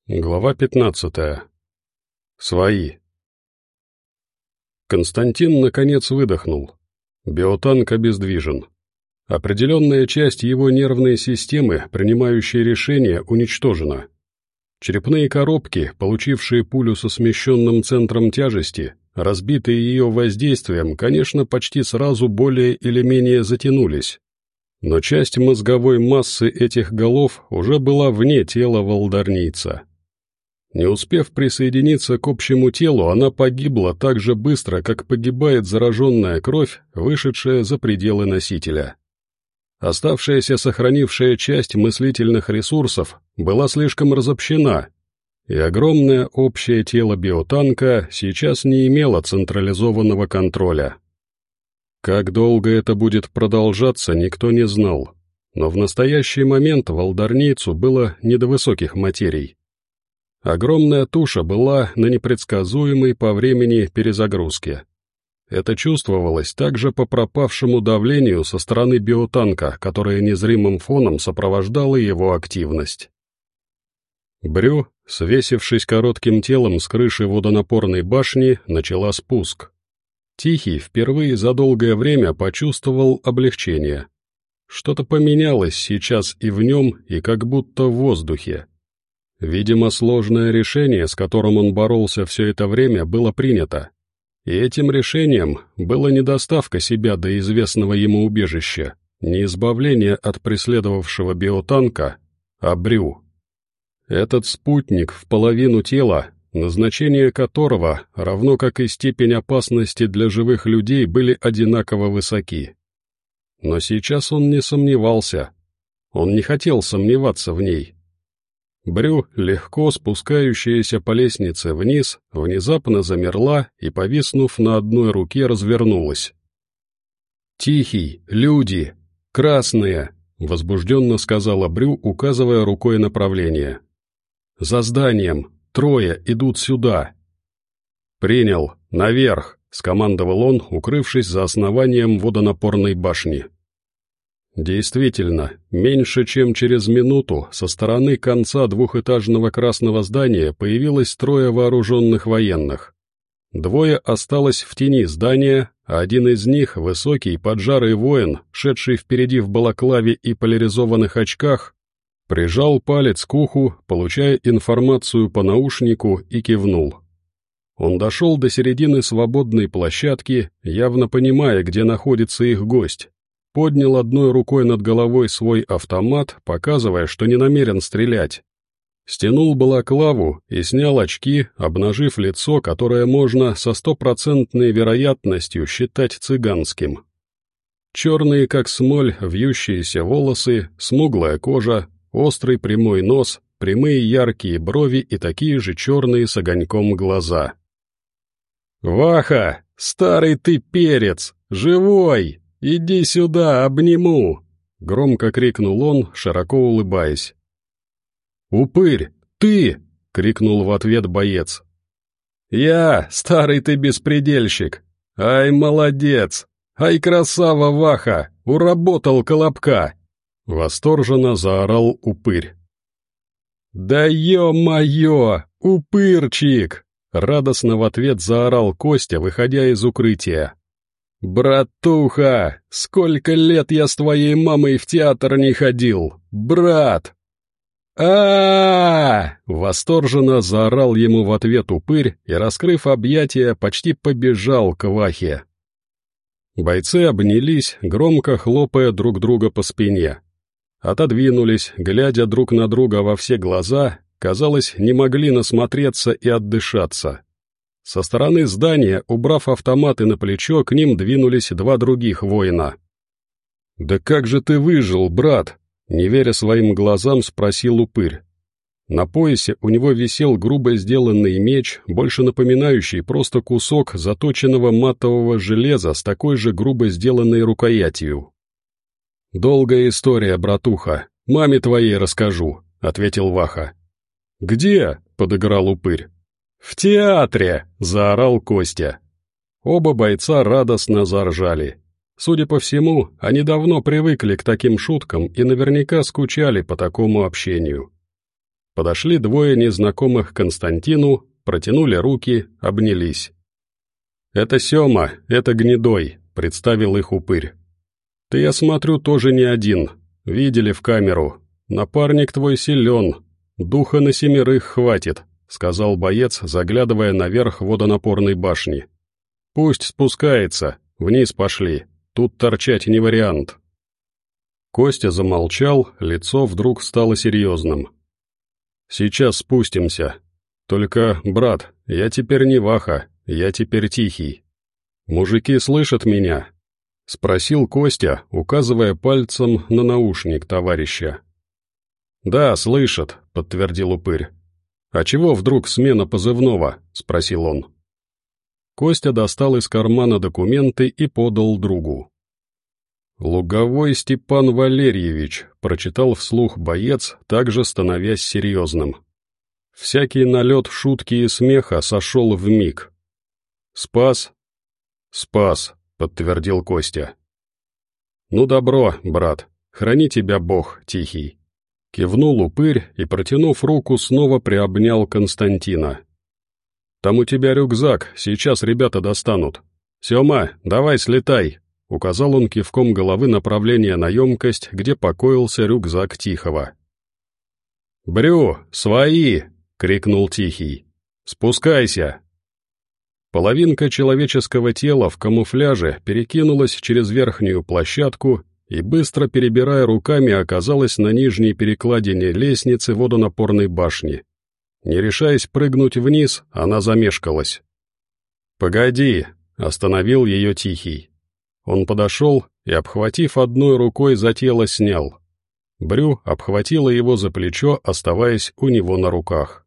Глава 15. Свои. Константин наконец выдохнул. Биотанк обездвижен. Определенная часть его нервной системы, принимающей решения, уничтожена. Черепные коробки, получившие пулю со смещенным центром тяжести, разбитые ее воздействием, конечно, почти сразу более или менее затянулись. Но часть мозговой массы этих голов уже была вне тела волдарнийца. Не успев присоединиться к общему телу, она погибла так же быстро, как погибает зараженная кровь, вышедшая за пределы носителя. Оставшаяся сохранившая часть мыслительных ресурсов была слишком разобщена, и огромное общее тело биотанка сейчас не имело централизованного контроля. Как долго это будет продолжаться, никто не знал, но в настоящий момент волдарнийцу было не до высоких материй. Огромная туша была на непредсказуемой по времени перезагрузке. Это чувствовалось также по пропавшему давлению со стороны биотанка, которое незримым фоном сопровождало его активность. Брю, свесившись коротким телом с крыши водонапорной башни, начала спуск. Тихий впервые за долгое время почувствовал облегчение. Что-то поменялось сейчас и в нем, и как будто в воздухе. Видимо, сложное решение, с которым он боролся все это время, было принято. И этим решением была не доставка себя до известного ему убежища, не избавление от преследовавшего биотанка, а Брю. Этот спутник в половину тела, назначение которого, равно как и степень опасности для живых людей, были одинаково высоки. Но сейчас он не сомневался. Он не хотел сомневаться в ней. Брю, легко спускающаяся по лестнице вниз, внезапно замерла и, повиснув на одной руке, развернулась. «Тихий, люди, красные!» — возбужденно сказала Брю, указывая рукой направление. «За зданием, трое идут сюда!» «Принял, наверх!» — скомандовал он, укрывшись за основанием водонапорной башни. Действительно, меньше чем через минуту со стороны конца двухэтажного красного здания появилось трое вооруженных военных. Двое осталось в тени здания, а один из них, высокий поджарый воин, шедший впереди в балаклаве и поляризованных очках, прижал палец к уху, получая информацию по наушнику, и кивнул. Он дошел до середины свободной площадки, явно понимая, где находится их гость. Поднял одной рукой над головой свой автомат, показывая, что не намерен стрелять. Стянул балаклаву и снял очки, обнажив лицо, которое можно со 100% вероятностью считать цыганским. Черные, как смоль, вьющиеся волосы, смуглая кожа, острый прямой нос, прямые яркие брови и такие же черные с огоньком глаза. «Ваха, старый ты перец! Живой! «Иди сюда, обниму!» — громко крикнул он, широко улыбаясь. «Упырь, ты!» — крикнул в ответ боец. «Я, старый ты беспредельщик! Ай, молодец! Ай, красава, Ваха! Уработал Колобка!» — восторженно заорал упырь. «Да ё-моё, упырчик!» — радостно в ответ заорал Костя, выходя из укрытия. «Братуха, сколько лет я с твоей мамой в театр не ходил! Брат!» Восторженно заорал ему в ответ упырь и, раскрыв объятия, почти побежал к Вахе. Бойцы обнялись, громко хлопая друг друга по спине. Отодвинулись, глядя друг на друга во все глаза, казалось, не могли насмотреться и отдышаться. Со стороны здания, убрав автоматы на плечо, к ним двинулись два других воина. «Да как же ты выжил, брат?» — не веря своим глазам, спросил упырь. На поясе у него висел грубо сделанный меч, больше напоминающий просто кусок заточенного матового железа с такой же грубо сделанной рукоятью. «Долгая история, братуха, маме твоей расскажу», — ответил Ваха. «Где?» — подыграл упырь. «В театре!» — заорал Костя. Оба бойца радостно заржали. Судя по всему, они давно привыкли к таким шуткам и наверняка скучали по такому общению. Подошли двое незнакомых к Константину, протянули руки, обнялись. «Это Сема, это Гнедой», — представил их упырь. «Ты, я смотрю, тоже не один. Видели в камеру. Напарник твой силен. Духа на 7 хватит», — сказал боец, заглядывая наверх водонапорной башни. «Пусть спускается. Вниз пошли. Тут торчать не вариант». Костя замолчал, лицо вдруг стало серьезным. «Сейчас спустимся. Только, брат, я теперь не Ваха, я теперь Тихий. Мужики слышат меня?» — спросил Костя, указывая пальцем на наушник товарища. «Да, слышат», — подтвердил упырь. «А чего вдруг смена позывного?» — спросил он. Костя достал из кармана документы и подал другу. «Луговой Степан Валерьевич», — прочитал вслух боец, также становясь серьезным. Всякий налет шутки и смеха сошел вмиг. «Спас?» «Спас», — подтвердил Костя. «Ну добро, брат, храни тебя Бог, Тихий». Кивнул упырь и, протянув руку, снова приобнял Константина. «Там у тебя рюкзак, сейчас ребята достанут. Сема, давай слетай», — указал он кивком головы направление на емкость, где покоился рюкзак Тихого. «Брю, свои!» — крикнул Тихий. «Спускайся!» Половинка человеческого тела в камуфляже перекинулась через верхнюю площадку и, быстро перебирая руками, оказалась на нижней перекладине лестницы водонапорной башни. Не решаясь прыгнуть вниз, она замешкалась. «Погоди!» — остановил ее Тихий. Он подошел и, обхватив одной рукой, за тело снял. Брю обхватила его за плечо, оставаясь у него на руках.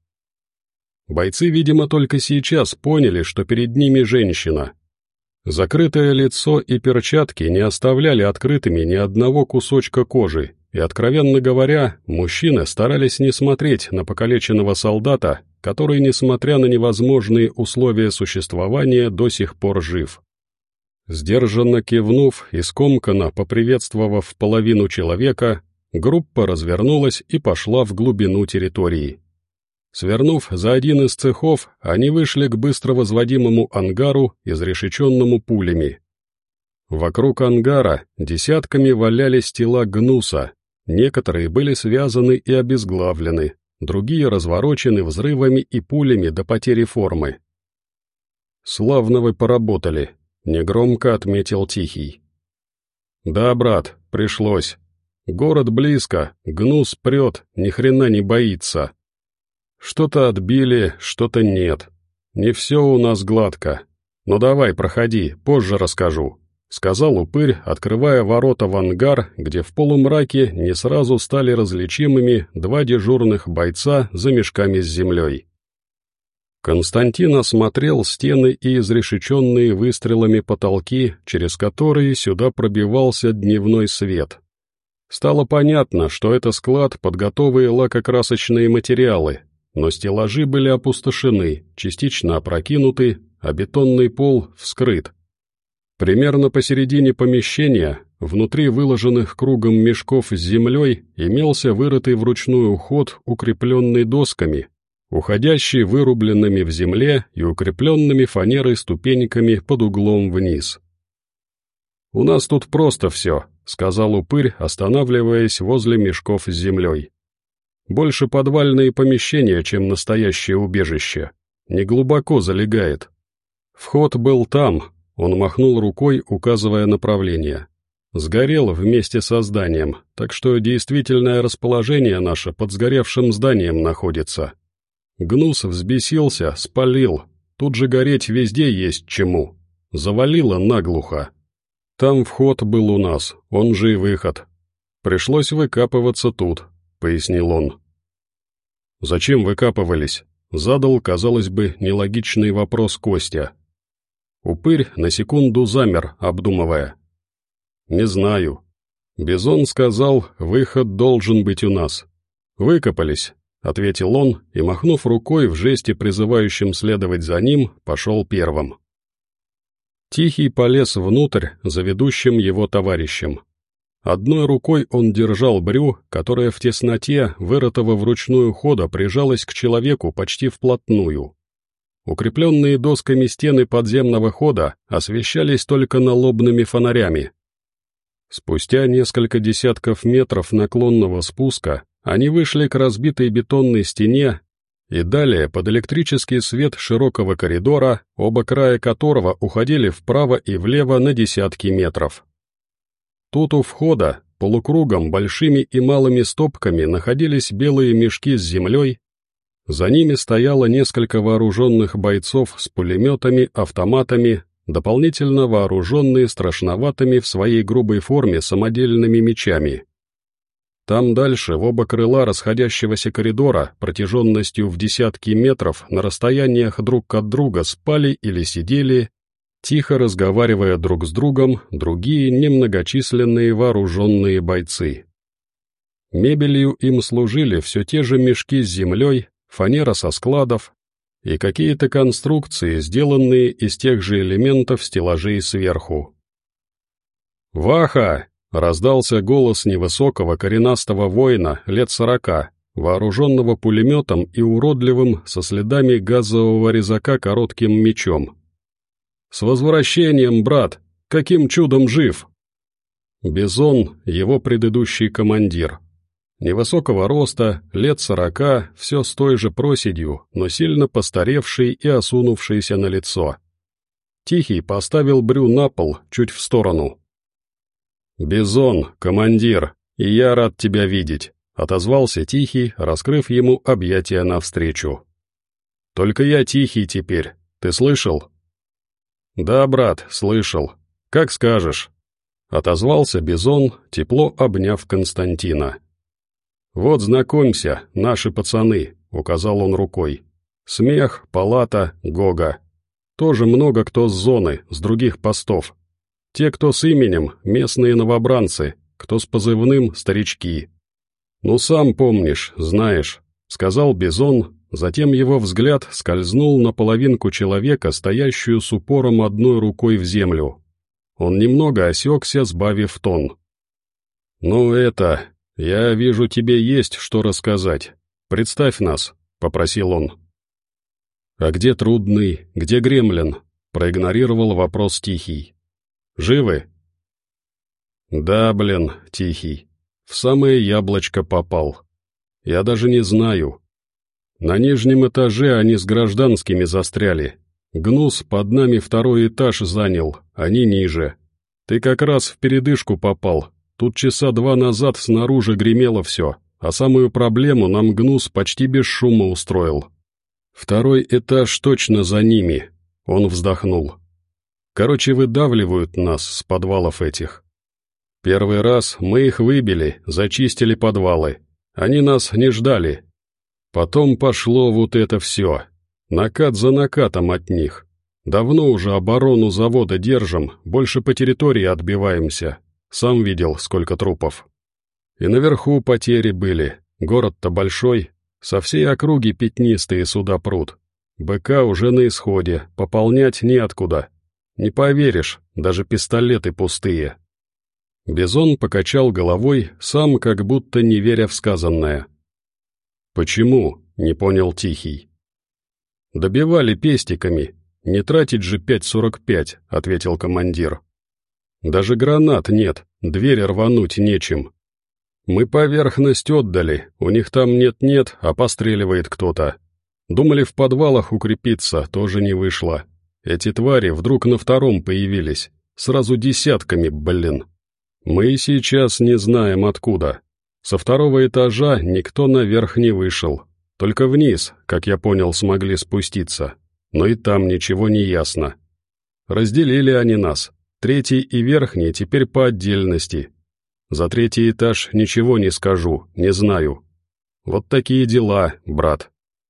Бойцы, видимо, только сейчас поняли, что перед ними женщина. Закрытое лицо и перчатки не оставляли открытыми ни одного кусочка кожи, и, откровенно говоря, мужчины старались не смотреть на покалеченного солдата, который, несмотря на невозможные условия существования, до сих пор жив. Сдержанно кивнув и скомканно поприветствовав половину человека, группа развернулась и пошла в глубину территории. Свернув за один из цехов, они вышли к быстро возводимому ангару, изрешеченному пулями. Вокруг ангара десятками валялись тела гнуса, некоторые были связаны и обезглавлены, другие разворочены взрывами и пулями до потери формы. «Славно вы поработали», — негромко отметил Тихий. «Да, брат, пришлось. Город близко, гнус прет, ни хрена не боится. Что-то отбили, что-то нет. Не все у нас гладко. Но давай, проходи, позже расскажу», — сказал упырь, открывая ворота в ангар, где в полумраке не сразу стали различимыми два дежурных бойца за мешками с землей. Константин осмотрел стены и изрешеченные выстрелами потолки, через которые сюда пробивался дневной свет. Стало понятно, что это склад под готовые лакокрасочные материалы, но стеллажи были опустошены, частично опрокинуты, а бетонный пол вскрыт. Примерно посередине помещения, внутри выложенных кругом мешков с землей, имелся вырытый вручную ход, укрепленный досками, уходящий вырубленными в земле и укрепленными фанерой ступеньками под углом вниз. «У нас тут просто все», — сказал упырь, останавливаясь возле мешков с землей. «Больше подвальные помещения, чем настоящее убежище. Неглубоко залегает. Вход был там», — он махнул рукой, указывая направление. «Сгорел вместе со зданием, так что действительное расположение наше под сгоревшим зданием находится. Гнус взбесился, спалил. Тут же гореть везде есть чему. Завалило наглухо. Там вход был у нас, он же и выход. Пришлось выкапываться тут», — пояснил он. «Зачем выкапывались?» — задал, казалось бы, нелогичный вопрос Костя. Упырь на секунду замер, обдумывая. «Не знаю. Бизон сказал, выход должен быть у нас. Выкопались», — ответил он и, махнув рукой в жесте, призывающем следовать за ним, пошел первым. Тихий полез внутрь за ведущим его товарищем. Одной рукой он держал брю, которая в тесноте, вырытого вручную хода, прижалась к человеку почти вплотную. Укрепленные досками стены подземного хода освещались только налобными фонарями. Спустя несколько десятков метров наклонного спуска они вышли к разбитой бетонной стене и далее под электрический свет широкого коридора, оба края которого уходили вправо и влево на десятки метров. Тут у входа, полукругом, большими и малыми стопками находились белые мешки с землей, за ними стояло несколько вооруженных бойцов с пулеметами, автоматами, дополнительно вооруженные страшноватыми в своей грубой форме самодельными мечами. Там дальше, в оба крыла расходящегося коридора, протяженностью в десятки метров, на расстояниях друг от друга спали или сидели, тихо разговаривая друг с другом, другие немногочисленные вооруженные бойцы. Мебелью им служили все те же мешки с землей, фанера со складов и какие-то конструкции, сделанные из тех же элементов стеллажей сверху. «Ваха!» — раздался голос невысокого коренастого воина лет 40, вооруженного пулеметом и уродливым, со следами газового резака коротким мечом. «С возвращением, брат! Каким чудом жив?» Бизон, его предыдущий командир. Невысокого роста, лет 40, все с той же проседью, но сильно постаревший и осунувшийся на лицо. Тихий поставил брю на пол, чуть в сторону. «Бизон, командир, и я рад тебя видеть», — отозвался Тихий, раскрыв ему объятия навстречу. «Только я Тихий теперь, ты слышал?» «Да, брат, слышал. Как скажешь», — отозвался Бизон, тепло обняв Константина. «Вот, знакомься, наши пацаны», — указал он рукой. «Смех, Палата, Гога. Тоже много кто с зоны, с других постов. Те, кто с именем, местные новобранцы, кто с позывным, старички. Ну, сам помнишь, знаешь», — сказал Бизон, затем его взгляд скользнул на половинку человека, стоящую с упором одной рукой в землю. Он немного осекся, сбавив тон. «Ну это... «Я вижу, тебе есть что рассказать. Представь нас», — попросил он. «А где Трудный, где Гремлин?» — проигнорировал вопрос Тихий. «Живы?» «Да, блин, Тихий. В самое яблочко попал. Я даже не знаю. На нижнем этаже они с гражданскими застряли. Гнус под нами второй этаж занял, они ниже. Ты как раз в передышку попал. Тут часа 2 назад снаружи гремело все, а самую проблему нам Гнус почти без шума устроил. Второй этаж точно за ними», — он вздохнул. «Короче, выдавливают нас с подвалов этих. Первый раз мы их выбили, зачистили подвалы. Они нас не ждали. Потом пошло вот это все. Накат за накатом от них. Давно уже оборону завода держим, больше по территории отбиваемся. Сам видел, сколько трупов. И наверху потери были. Город-то большой. Со всей округи пятнистые суда прут. БК уже на исходе, пополнять неоткуда. Не поверишь, даже пистолеты пустые». Бизон покачал головой, сам как будто не веря в сказанное. «Почему?» — не понял Тихий. «Добивали пестиками. Не тратить же 5,45, — ответил командир. Даже гранат нет, двери рвануть нечем. Мы поверхность отдали, у них там нет-нет, а постреливает кто-то. Думали в подвалах укрепиться, тоже не вышло. Эти твари вдруг на втором появились, сразу десятками, блин. Мы и сейчас не знаем откуда. Со второго этажа никто наверх не вышел, только вниз, как я понял, смогли спуститься, но и там ничего не ясно. Разделили они нас. Третий и верхний теперь по отдельности. За третий этаж ничего не скажу, не знаю. Вот такие дела, брат».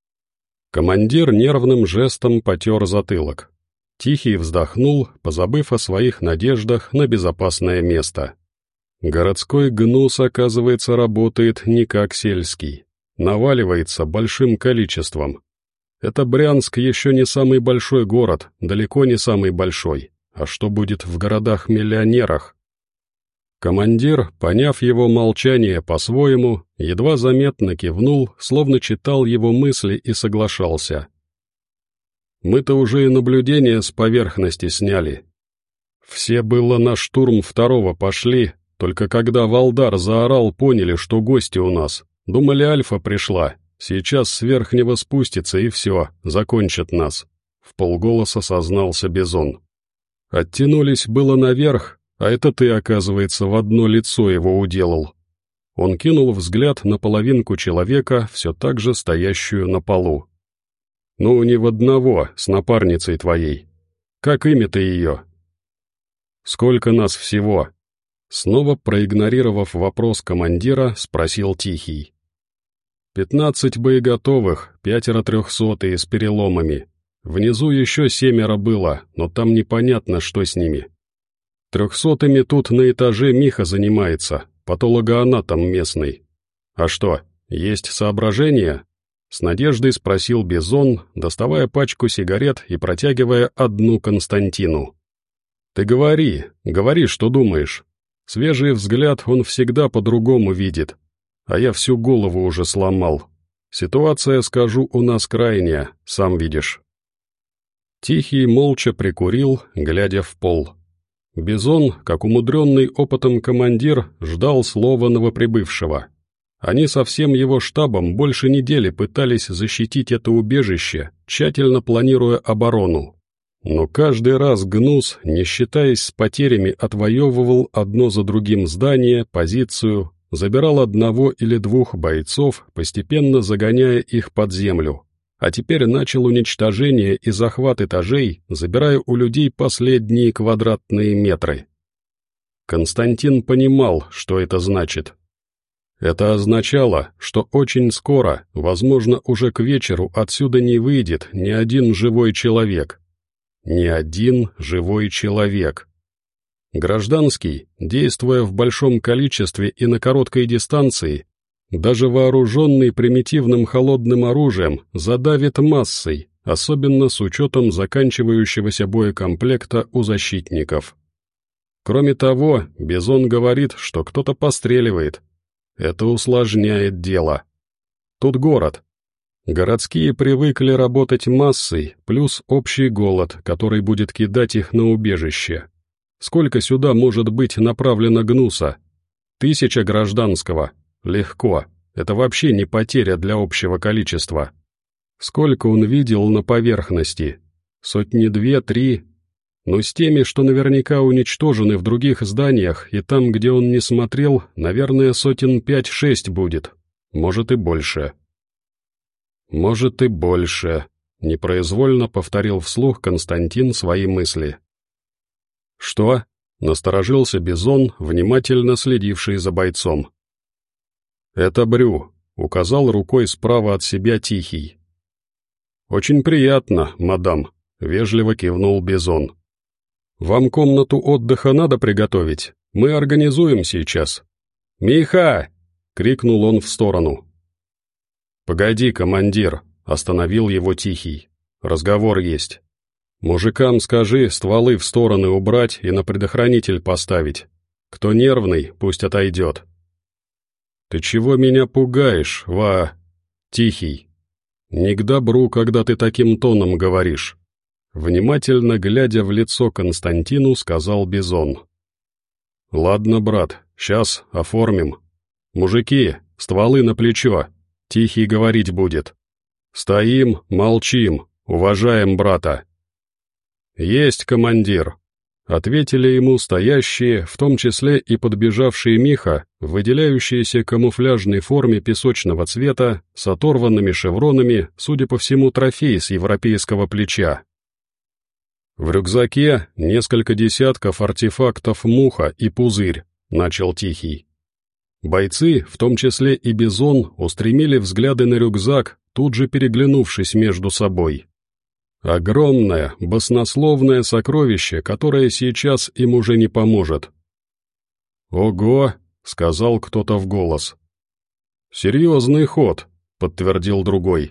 Командир нервным жестом потер затылок. Тихий вздохнул, позабыв о своих надеждах на безопасное место. Городской гнус, оказывается, работает не как сельский. Наваливается большим количеством. Это Брянск еще не самый большой город, далеко не самый большой. А что будет в городах-миллионерах? Командир, поняв его молчание по-своему, едва заметно кивнул, словно читал его мысли и соглашался. «Мы-то уже и наблюдение с поверхности сняли. Все было на штурм второго пошли, только когда Валдар заорал, поняли, что гости у нас. Думали, Альфа пришла, сейчас с верхнего спустится и все, закончат нас», — вполголоса сознался Бизон. «Оттянулись было наверх, а это ты, оказывается, в одно лицо его уделал». Он кинул взгляд на половинку человека, все так же стоящую на полу. «Ну, не в одного, с напарницей твоей. Как имя-то ее?» «Сколько нас всего?» Снова проигнорировав вопрос командира, спросил Тихий. 15 боеготовых, 5 300-е с переломами. Внизу еще 7 было, но там непонятно, что с ними. 300-ми тут на этаже Миха занимается, патологоанатом местный. А что, есть соображения?» С надеждой спросил Бизон, доставая пачку сигарет и протягивая одну Константину. «Ты говори, что думаешь. Свежий взгляд он всегда по-другому видит, а я всю голову уже сломал. Ситуация, скажу, у нас крайняя, сам видишь». Тихий молча прикурил, глядя в пол. Бизон, как умудренный опытом командир, ждал слова новоприбывшего. Они со всем его штабом больше недели пытались защитить это убежище, тщательно планируя оборону. Но каждый раз Гнус, не считаясь с потерями, отвоевывал одно за другим здание, позицию, забирал одного или двух бойцов, постепенно загоняя их под землю. А теперь начал уничтожение и захват этажей, забирая у людей последние квадратные метры. Константин понимал, что это значит. Это означало, что очень скоро, возможно, уже к вечеру, отсюда не выйдет ни один живой человек. Ни один живой человек. Гражданский, действуя в большом количестве и на короткой дистанции, даже вооруженный примитивным холодным оружием, задавит массой, особенно с учетом заканчивающегося боекомплекта у защитников. Кроме того, Бизон говорит, что кто-то постреливает. Это усложняет дело. Тут город. Городские привыкли работать массой, плюс общий голод, который будет кидать их на убежище. Сколько сюда может быть направлено Гнуса? 1000 гражданского. Легко. Это вообще не потеря для общего количества. Сколько он видел на поверхности? 2-3. Но с теми, что наверняка уничтожены в других зданиях, и там, где он не смотрел, наверное, 5-6 будет. Может и больше. «Может и больше», — непроизвольно повторил вслух Константин свои мысли. «Что?» — насторожился Бизон, внимательно следивший за бойцом. «Это Брю», — указал рукой справа от себя Тихий. «Очень приятно, мадам», — вежливо кивнул Бизон. «Вам комнату отдыха надо приготовить? Мы организуем сейчас». «Миха!» — крикнул он в сторону. «Погоди, командир», — остановил его Тихий. «Разговор есть. Мужикам скажи стволы в стороны убрать и на предохранитель поставить. Кто нервный, пусть отойдет». «Ты чего меня пугаешь, Тихий? Не к добру, когда ты таким тоном говоришь». Внимательно глядя в лицо Константину, сказал Бизон. «Ладно, брат, сейчас оформим. Мужики, стволы на плечо. Тихий говорить будет. Стоим, молчим, уважаем брата». «Есть, командир», — ответили ему стоящие, в том числе и подбежавший Миха, в выделяющейся камуфляжной форме песочного цвета, с оторванными шевронами, судя по всему, трофей с европейского плеча. «В рюкзаке несколько десятков артефактов муха и пузырь», — начал Тихий. Бойцы, в том числе и Бизон, устремили взгляды на рюкзак, тут же переглянувшись между собой. Огромное, баснословное сокровище, которое сейчас им уже не поможет. «Ого!» — сказал кто-то в голос. «Серьезный ход», — подтвердил другой.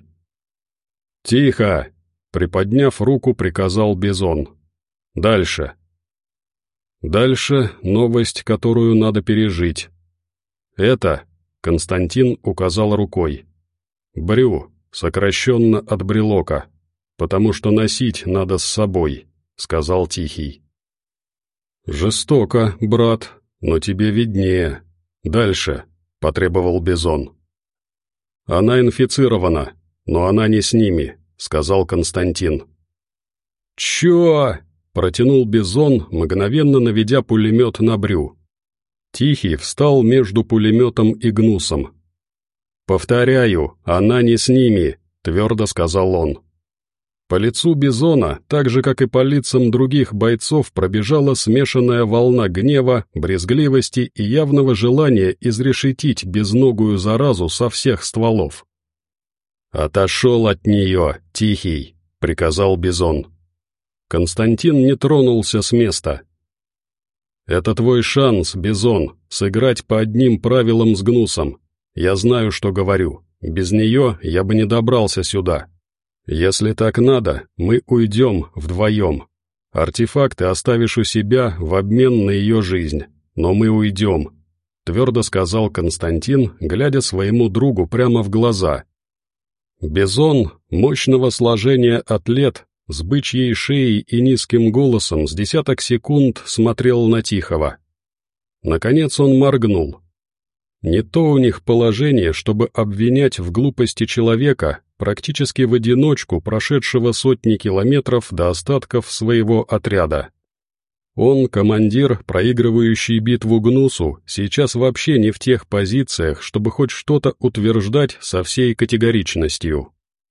«Тихо!» — приподняв руку, приказал Бизон. «Дальше». Дальше новость, которую надо пережить. Это, Константин указал рукой, брю, сокращенно от брелока, потому что носить надо с собой, сказал Тихий. Жестоко, брат, но тебе виднее. Дальше, потребовал Бизон. Она инфицирована, но она не с ними, сказал Константин. Чё? Протянул Бизон, мгновенно наведя пулемет на брю. Тихий встал между пулеметом и гнусом. «Повторяю, она не с ними», — твердо сказал он. По лицу Бизона, так же, как и по лицам других бойцов, пробежала смешанная волна гнева, брезгливости и явного желания изрешетить безногую заразу со всех стволов. «Отошел от нее, Тихий», — приказал Бизон. Константин не тронулся с места. «Это твой шанс, Бизон, сыграть по одним правилам с гнусом. Я знаю, что говорю. Без нее я бы не добрался сюда. Если так надо, мы уйдем вдвоем. Артефакты оставишь у себя в обмен на ее жизнь, но мы уйдем», — твердо сказал Константин, глядя своему другу прямо в глаза. Бизон, мощного сложения атлет, с бычьей шеей и низким голосом с десяток секунд смотрел на Тихого. Наконец он моргнул. Не то у них положение, чтобы обвинять в глупости человека, практически в одиночку прошедшего сотни километров до остатков своего отряда. Он, командир, проигрывающий битву гнусу, сейчас вообще не в тех позициях, чтобы хоть что-то утверждать со всей категоричностью.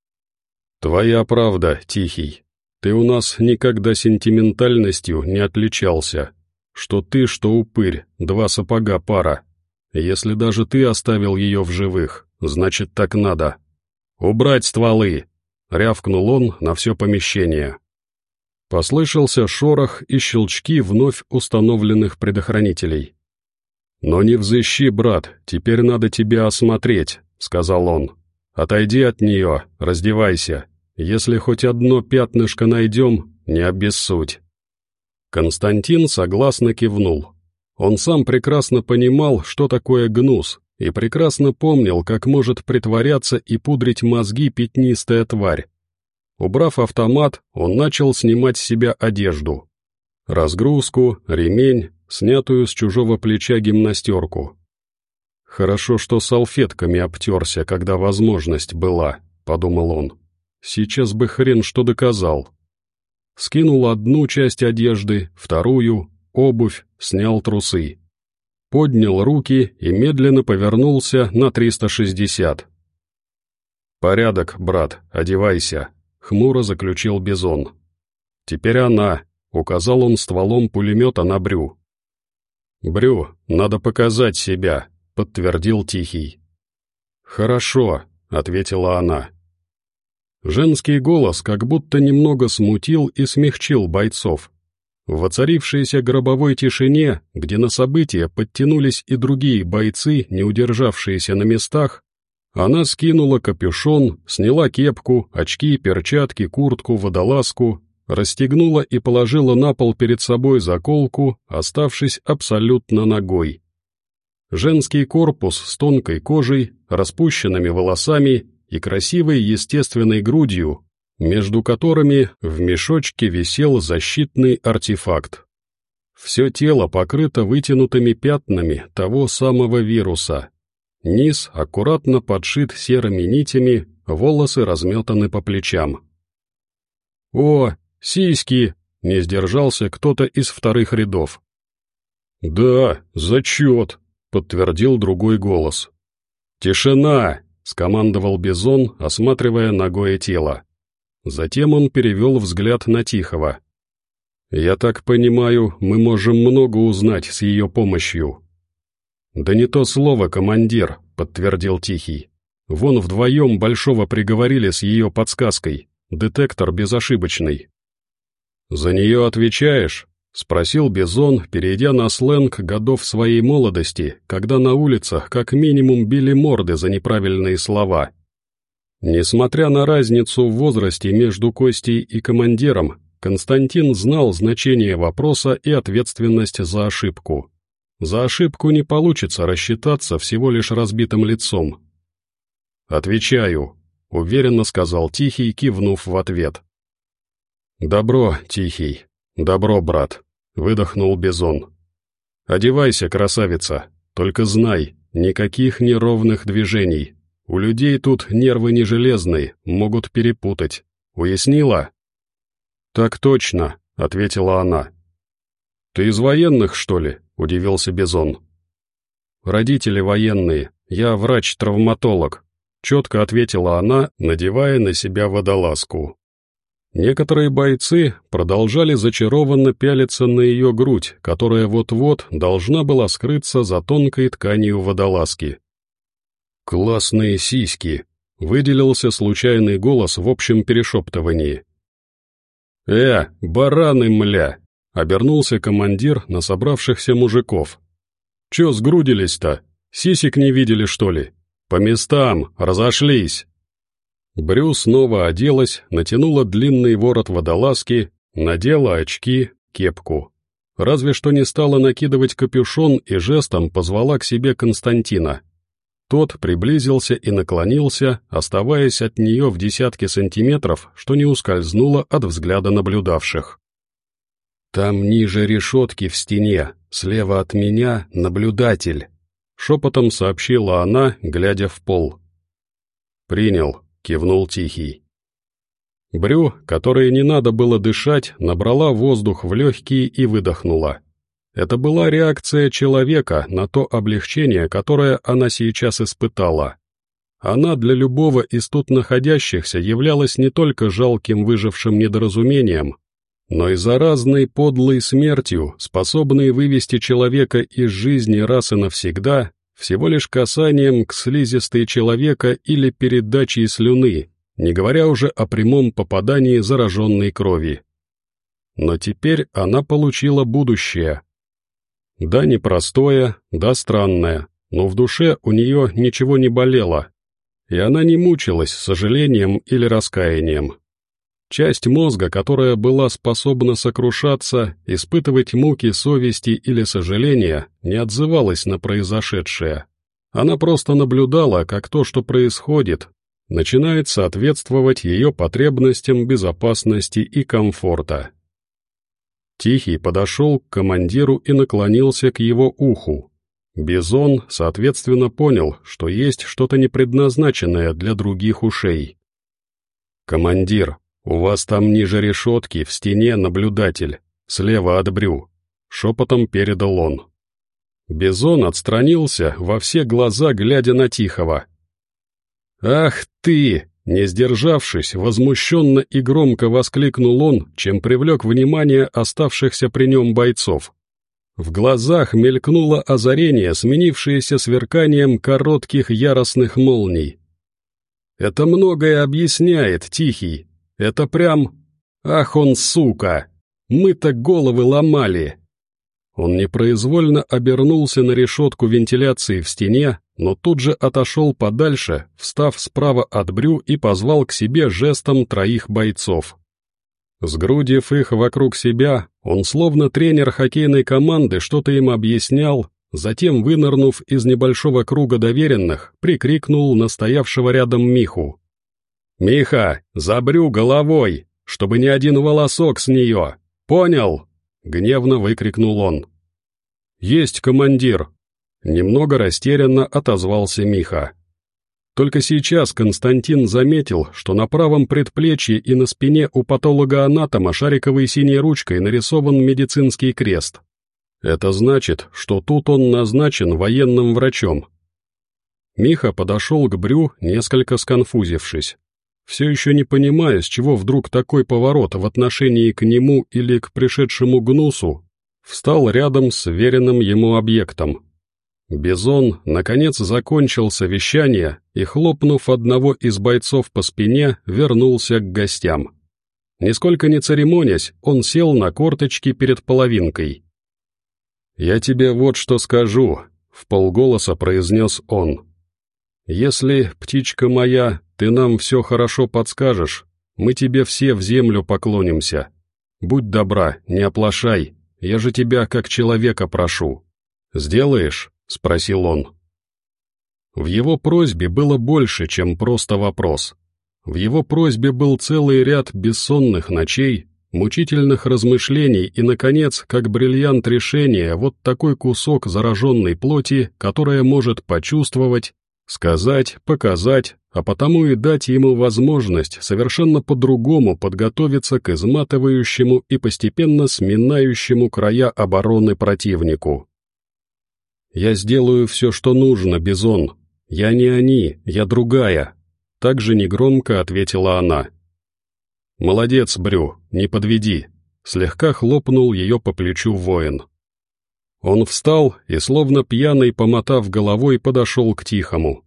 «Твоя правда, Тихий. Ты у нас никогда сентиментальностью не отличался. Что ты, что упырь, два сапога пара. Если даже ты оставил ее в живых, значит так надо. Убрать стволы!» — рявкнул он на все помещение. Послышался шорох и щелчки вновь установленных предохранителей. «Но не взыщи, брат, теперь надо тебя осмотреть», — сказал он. «Отойди от нее, раздевайся. Если хоть одно пятнышко найдем, не обессудь». Константин согласно кивнул. Он сам прекрасно понимал, что такое гнус, и прекрасно помнил, как может притворяться и пудрить мозги пятнистая тварь. Убрав автомат, он начал снимать с себя одежду. Разгрузку, ремень, снятую с чужого плеча гимнастерку. «Хорошо, что салфетками обтерся, когда возможность была», — подумал он. «Сейчас бы хрен что доказал». Скинул одну часть одежды, вторую, обувь, снял трусы. Поднял руки и медленно повернулся на 360. «Порядок, брат, одевайся», — хмуро заключил Бизон. «Теперь она», — указал он стволом пулемета на Брю. «Брю, надо показать себя», — подтвердил Тихий. «Хорошо», — ответила она. Женский голос как будто немного смутил и смягчил бойцов. В воцарившейся гробовой тишине, где на события подтянулись и другие бойцы, не удержавшиеся на местах, она скинула капюшон, сняла кепку, очки, перчатки, куртку, водолазку, расстегнула и положила на пол перед собой заколку, оставшись абсолютно нагой. Женский корпус с тонкой кожей, распущенными волосами и красивой естественной грудью, между которыми в мешочке висел защитный артефакт. Все тело покрыто вытянутыми пятнами того самого вируса. Низ аккуратно подшит серыми нитями, волосы разметаны по плечам. «О, сиськи!» — не сдержался кто-то из вторых рядов. «Да, зачет!» — подтвердил другой голос. «Тишина!» — скомандовал Бизон, осматривая нагое тело. Затем он перевел взгляд на Тихого. «Я так понимаю, мы можем много узнать с ее помощью». «Да не то слово, командир», — подтвердил Тихий. «Вон вдвоем Большого приговорили с ее подсказкой. Детектор безошибочный». «За нее отвечаешь?» — спросил Бизон, перейдя на сленг годов своей молодости, когда на улицах как минимум били морды за неправильные слова. Несмотря на разницу в возрасте между Костей и командиром, Константин знал значение вопроса и ответственность за ошибку. За ошибку не получится рассчитаться всего лишь разбитым лицом. «Отвечаю», — уверенно сказал Тихий, кивнув в ответ. «Добро, Тихий, добро, брат», — выдохнул Бизон. «Одевайся, красавица, только знай, никаких неровных движений. У людей тут нервы не железные, могут перепутать. Уяснила?» «Так точно», — ответила она. «Ты из военных, что ли?» — удивился Бизон. «Родители военные, я врач-травматолог», — четко ответила она, надевая на себя водолазку. Некоторые бойцы продолжали зачарованно пялиться на ее грудь, которая вот-вот должна была скрыться за тонкой тканью водолазки. «Классные сиськи!» — выделился случайный голос в общем перешептывании. Бараны, мля!» — обернулся командир на собравшихся мужиков. «Чё сгрудились-то? Сисек не видели, что ли? По местам, разошлись!» Брю снова оделась, натянула длинный ворот водолазки, надела очки, кепку. Разве что не стала накидывать капюшон и жестом позвала к себе Константина. Тот приблизился и наклонился, оставаясь от нее в десятки сантиметров, что не ускользнуло от взгляда наблюдавших. «Там ниже решетки в стене, слева от меня наблюдатель», — шепотом сообщила она, глядя в пол. «Принял», — кивнул Тихий. Брю, которой не надо было дышать, набрала воздух в легкие и выдохнула. Это была реакция человека на то облегчение, которое она сейчас испытала. Она для любого из тут находящихся являлась не только жалким выжившим недоразумением, но и заразной подлой смертью, способной вывести человека из жизни раз и навсегда, всего лишь касанием к слизистой человека или передачей слюны, не говоря уже о прямом попадании зараженной крови. Но теперь она получила будущее. Да, непростое, да, странное, но в душе у нее ничего не болело, и она не мучилась сожалением или раскаянием. Часть мозга, которая была способна сокрушаться, испытывать муки совести или сожаления, не отзывалась на произошедшее. Она просто наблюдала, как то, что происходит, начинает соответствовать ее потребностям безопасности и комфорта. Тихий подошел к командиру и наклонился к его уху. Бизон, соответственно, понял, что есть что-то непредназначенное для других ушей. «Командир, у вас там ниже решетки в стене наблюдатель, слева от Брю», — шепотом передал он. Бизон отстранился, во все глаза глядя на Тихого. «Ах ты!» Не сдержавшись, возмущенно и громко воскликнул он, чем привлек внимание оставшихся при нем бойцов. В глазах мелькнуло озарение, сменившееся сверканием коротких яростных молний. «Это многое объясняет, Тихий. Это прям... Ах он, сука! Мы-то головы ломали!» Он непроизвольно обернулся на решетку вентиляции в стене, но тут же отошел подальше, встав справа от Брю и позвал к себе жестом троих бойцов. Сгрудив их вокруг себя, он словно тренер хоккейной команды что-то им объяснял, затем, вынырнув из небольшого круга доверенных, прикрикнул на стоявшего рядом Миху. «Миха, за Брю головой, чтобы ни один волосок с нее! Понял?» — гневно выкрикнул он. «Есть, командир!» Немного растерянно отозвался Миха. Только сейчас Константин заметил, что на правом предплечье и на спине у патолога-анатома шариковой синей ручкой нарисован медицинский крест. Это значит, что тут он назначен военным врачом. Миха подошел к Брю, несколько сконфузившись. Все еще не понимая, с чего вдруг такой поворот в отношении к нему или к пришедшему гнусу, встал рядом с веренным ему объектом. Бизон, наконец, закончил совещание и, хлопнув одного из бойцов по спине, вернулся к гостям. Нисколько не церемонясь, он сел на корточки перед половинкой. «Я тебе вот что скажу», — вполголоса произнес он. «Если, птичка моя, ты нам все хорошо подскажешь, мы тебе все в землю поклонимся. будь добра, не оплошай, я же тебя как человека прошу». «Сделаешь?» — спросил он. В его просьбе было больше, чем просто вопрос. В его просьбе был целый ряд бессонных ночей, мучительных размышлений и, наконец, как бриллиант решения, вот такой кусок зараженной плоти, которая может почувствовать, сказать, показать, а потому и дать ему возможность совершенно по-другому подготовиться к изматывающему и постепенно сминающему края обороны противнику. «Я сделаю все, что нужно, Бизон. Я не они, я другая», — также негромко ответила она. «Молодец, Брю, не подведи», — слегка хлопнул ее по плечу воин. Он встал и, словно пьяный, помотав головой, подошел к Тихому.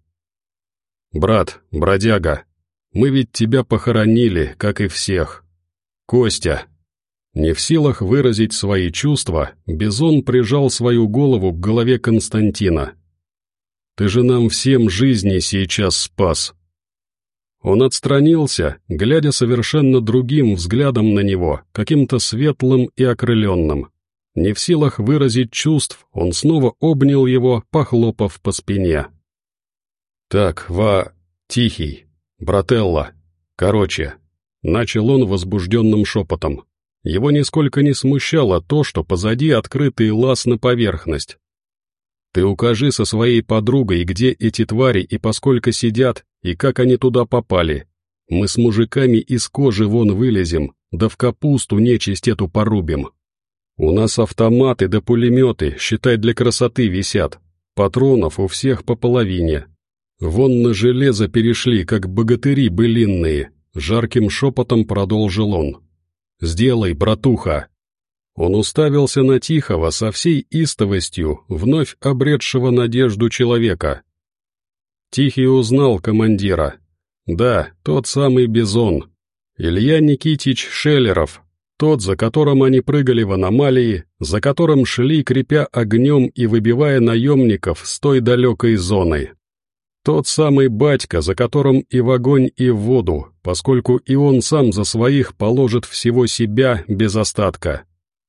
«Брат, бродяга, мы ведь тебя похоронили, как и всех. Костя». Не в силах выразить свои чувства, Бизон прижал свою голову к голове Константина. «Ты же нам всем жизни сейчас спас». Он отстранился, глядя совершенно другим взглядом на него, каким-то светлым и окрыленным. Не в силах выразить чувств, он снова обнял его, похлопав по спине. «Так, Тихий, брателла, короче», — начал он возбужденным шепотом. Его нисколько не смущало то, что позади открытый лаз на поверхность. «Ты укажи со своей подругой, где эти твари и поскольку сидят, и как они туда попали. Мы с мужиками из кожи вон вылезем, да в капусту нечисть эту порубим. У нас автоматы да пулеметы, считай, для красоты висят. Патронов у всех по половине. Вон на железо перешли, как богатыри былинные», — жарким шепотом продолжил он. «Сделай, братуха». Он уставился на Тихого со всей истовостью, вновь обретшего надежду человека. Тихий узнал командира. Да, тот самый Бизон. Илья Никитич Шеллеров, тот, за которым они прыгали в аномалии, за которым шли, крепя огнем и выбивая наемников с той далекой зоны. Тот самый батька, за которым и в огонь, и в воду, поскольку и он сам за своих положит всего себя без остатка.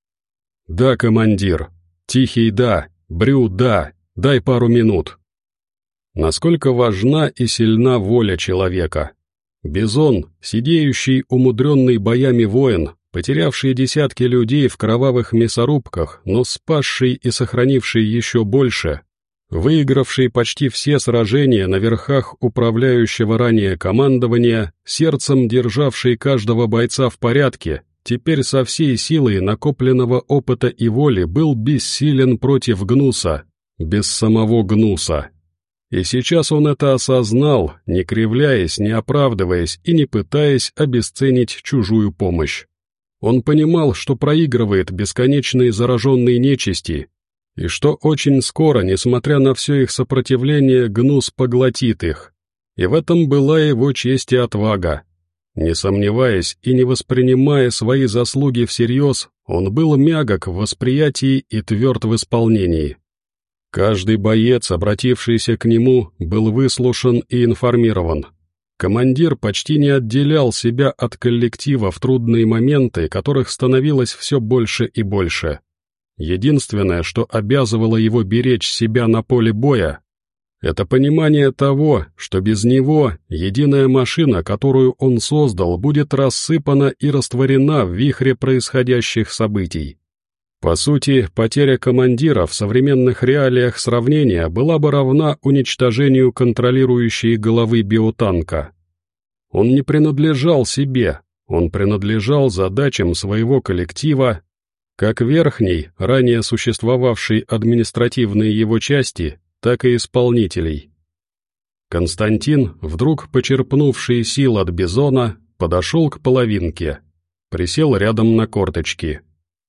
«Да, командир. Тихий, да. Брю, да. Дай пару минут». Насколько важна и сильна воля человека. Бизон, сидеющий, умудренный боями воин, потерявший десятки людей в кровавых мясорубках, но спасший и сохранивший еще больше, выигравший почти все сражения на верхах управляющего ранее командования, сердцем державший каждого бойца в порядке, теперь со всей силой накопленного опыта и воли был бессилен против Гнуса, без самого Гнуса. И сейчас он это осознал, не кривляясь, не оправдываясь и не пытаясь обесценить чужую помощь. Он понимал, что проигрывает бесконечные зараженные нечисти, и что очень скоро, несмотря на все их сопротивление, Гнус поглотит их. И в этом была его честь и отвага. Не сомневаясь и не воспринимая свои заслуги всерьез, он был мягок в восприятии и тверд в исполнении. Каждый боец, обратившийся к нему, был выслушан и информирован. Командир почти не отделял себя от коллектива в трудные моменты, которых становилось все больше и больше. Единственное, что обязывало его беречь себя на поле боя, это понимание того, что без него единая машина, которую он создал, будет рассыпана и растворена в вихре происходящих событий. По сути, потеря командира в современных реалиях сравнения была бы равна уничтожению контролирующей головы биотанка. Он не принадлежал себе, он принадлежал задачам своего коллектива, как верхней, ранее существовавшей административной его части, так и исполнителей. Константин, вдруг почерпнувший сил от Бизона, подошел к половинке, присел рядом на корточки.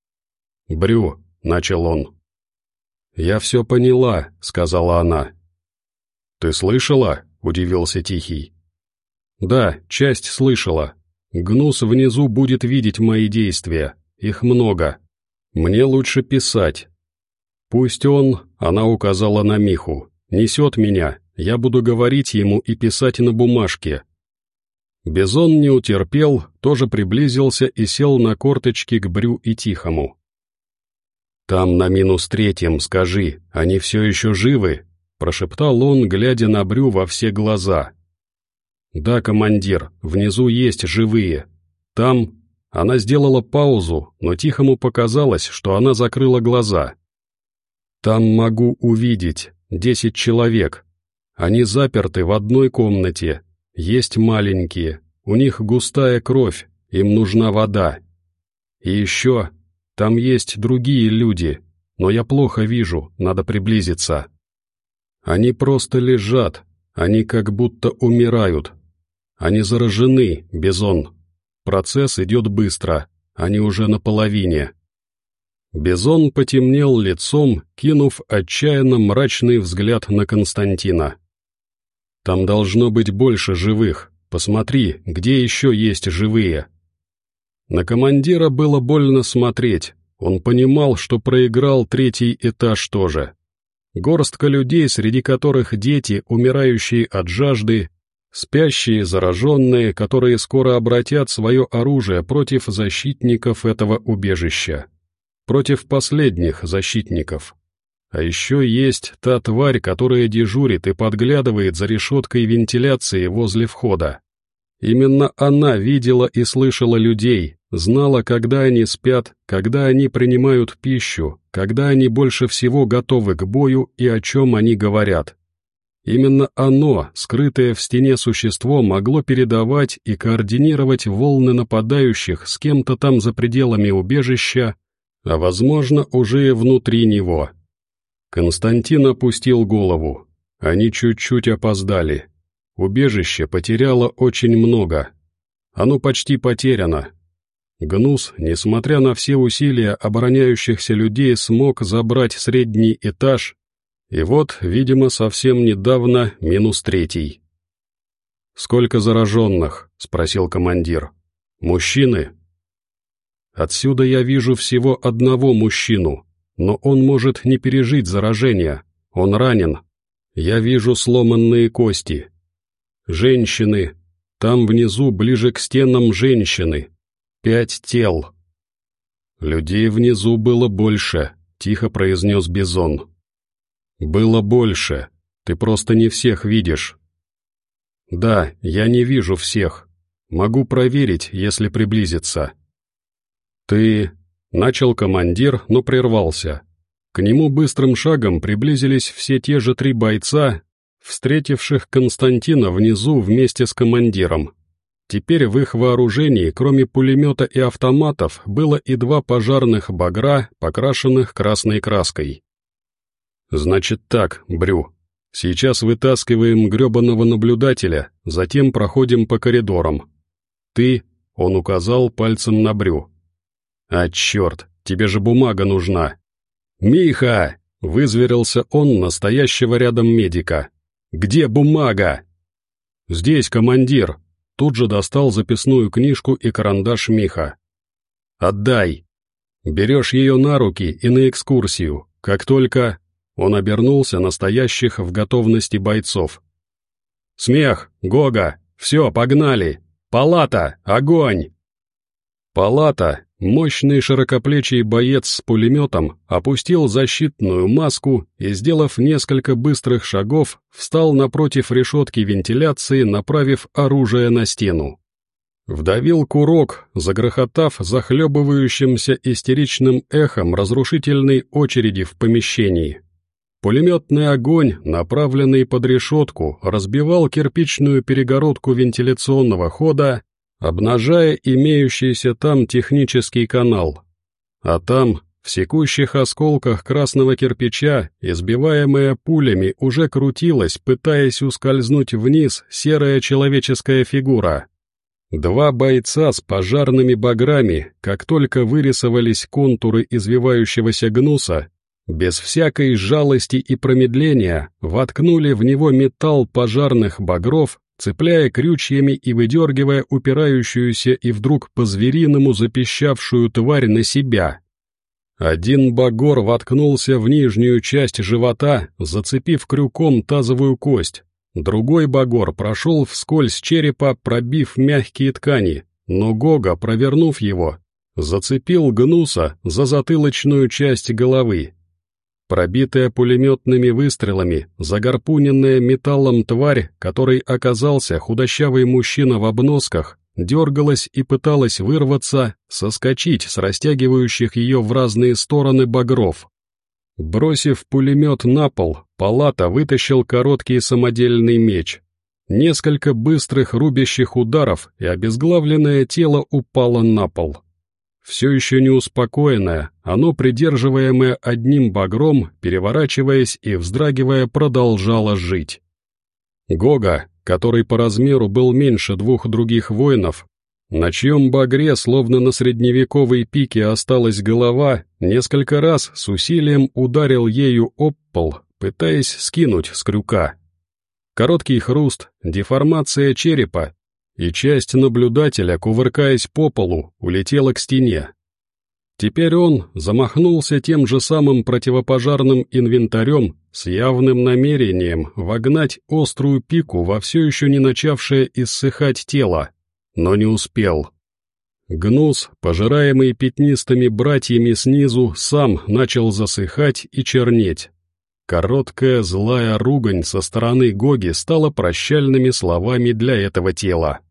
«Брю», — начал он. «Я все поняла», — сказала она. «Ты слышала?» — удивился Тихий. «Да, часть слышала. Гнус внизу будет видеть мои действия, их много. Мне лучше писать. Пусть он, — она указала на Миху, — несет меня, я буду говорить ему и писать на бумажке». Бизон не утерпел, тоже приблизился и сел на корточки к Брю и Тихому. «Там на -3, скажи, они все еще живы?» — прошептал он, глядя на Брю во все глаза. «Да, командир, внизу есть живые. Там...» Она сделала паузу, но Тихому показалось, что она закрыла глаза. «Там могу увидеть 10 человек. Они заперты в одной комнате. Есть маленькие, у них густая кровь, им нужна вода. И еще, там есть другие люди, но я плохо вижу, надо приблизиться. Они просто лежат, они как будто умирают. Они заражены, Бизон. Процесс идет быстро, они уже наполовине». Бизон потемнел лицом, кинув отчаянно мрачный взгляд на Константина. «Там должно быть больше живых. Посмотри, где еще есть живые». На командира было больно смотреть. Он понимал, что проиграл 3-й этаж тоже. Горстка людей, среди которых дети, умирающие от жажды, спящие, зараженные, которые скоро обратят свое оружие против защитников этого убежища. Против последних защитников. А еще есть та тварь, которая дежурит и подглядывает за решеткой вентиляции возле входа. Именно она видела и слышала людей, знала, когда они спят, когда они принимают пищу, когда они больше всего готовы к бою и о чем они говорят. Именно оно, скрытое в стене существо, могло передавать и координировать волны нападающих с кем-то там за пределами убежища, а возможно уже и внутри него. Константин опустил голову. Они чуть-чуть опоздали. Убежище потеряло очень много. Оно почти потеряно. Гнус, несмотря на все усилия обороняющихся людей, смог забрать средний этаж, и вот, видимо, совсем недавно -3. «Сколько зараженных?» — спросил командир. «Мужчины?» «Отсюда я вижу всего одного мужчину, но он может не пережить заражение, он ранен. Я вижу сломанные кости. Женщины, там внизу, ближе к стенам женщины. 5 тел». «Людей внизу было больше», — тихо произнес Бизон. «Было больше, ты просто не всех видишь». «Да, я не вижу всех. Могу проверить, если приблизиться». «Ты...» — начал командир, но прервался. К нему быстрым шагом приблизились все те же 3 бойца, встретивших Константина внизу вместе с командиром. Теперь в их вооружении, кроме пулемета и автоматов, было и 2 пожарных багра, покрашенных красной краской. «Значит так, Брю, сейчас вытаскиваем гребаного наблюдателя, затем проходим по коридорам. Ты...» — он указал пальцем на Брю. «А черт, тебе же бумага нужна». «Миха!» — вызверился он настоящего рядом медика. «Где бумага?» «Здесь, командир!» — тут же достал записную книжку и карандаш Миха. «Отдай! Берешь ее на руки и на экскурсию, как только...» Он обернулся на стоящих в готовности бойцов. «Смех! Гога! Все, погнали! Палата! Огонь!» Палата, мощный широкоплечий боец с пулеметом, опустил защитную маску и, сделав несколько быстрых шагов, встал напротив решетки вентиляции, направив оружие на стену. Вдавил курок, загрохотав захлебывающимся истеричным эхом разрушительной очереди в помещении. Пулеметный огонь, направленный под решетку, разбивал кирпичную перегородку вентиляционного хода, обнажая имеющийся там технический канал. А там, в секущих осколках красного кирпича, избиваемая пулями, уже крутилась, пытаясь ускользнуть вниз, серая человеческая фигура. 2 бойца с пожарными баграми, как только вырисовались контуры извивающегося гнуса, без всякой жалости и промедления воткнули в него металл пожарных багров, цепляя крючьями и выдергивая упирающуюся и вдруг по-звериному запищавшую тварь на себя. Один багор воткнулся в нижнюю часть живота, зацепив крюком тазовую кость, Другой багор прошел вскользь черепа, пробив мягкие ткани, но Гога, провернув его, зацепил гнуса за затылочную часть головы. Пробитая пулеметными выстрелами, загорпуненная металлом тварь, которой оказался худощавый мужчина в обносках, дергалась и пыталась вырваться, соскочить с растягивающих ее в разные стороны багров. Бросив пулемет на пол, Палата вытащил короткий самодельный меч. Несколько быстрых рубящих ударов, и обезглавленное тело упало на пол. Все еще не успокоенное, оно, придерживаемое одним багром, переворачиваясь и вздрагивая, продолжало жить. Гога, который по размеру был меньше двух других воинов, на чьем багре, словно на средневековой пике, осталась голова, несколько раз с усилием ударил ею об пол, пытаясь скинуть с крюка. Короткий хруст, деформация черепа, и часть наблюдателя, кувыркаясь по полу, улетела к стене. Теперь он замахнулся тем же самым противопожарным инвентарем с явным намерением вогнать острую пику во все еще не начавшее иссыхать тело, но не успел. Гнус, пожираемый пятнистыми братьями снизу, сам начал засыхать и чернеть. Короткая злая ругань со стороны Гоги стала прощальными словами для этого тела.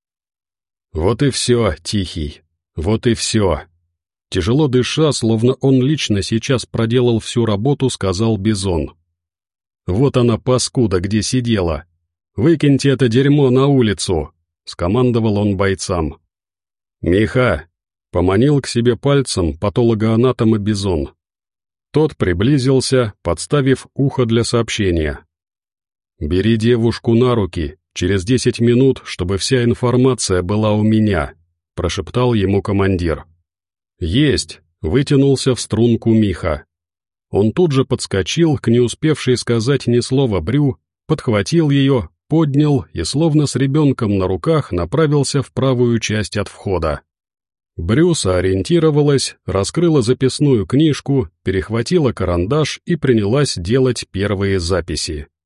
«Вот и все, Тихий, вот и все». Тяжело дыша, словно он лично сейчас проделал всю работу, сказал Бизон. «Вот она, паскуда, где сидела. Выкиньте это дерьмо на улицу», — скомандовал он бойцам. «Миха!» — поманил к себе пальцем патологоанатома Бизон. Тот приблизился, подставив ухо для сообщения. «Бери девушку на руки, через 10 минут, чтобы вся информация была у меня», — прошептал ему командир. «Есть!» — вытянулся в струнку Миха. Он тут же подскочил к не успевшей сказать ни слова Брю, подхватил ее, поднял и, словно с ребенком на руках, направился в правую часть от входа. Брю сориентировалась, раскрыла записную книжку, перехватила карандаш и принялась делать первые записи.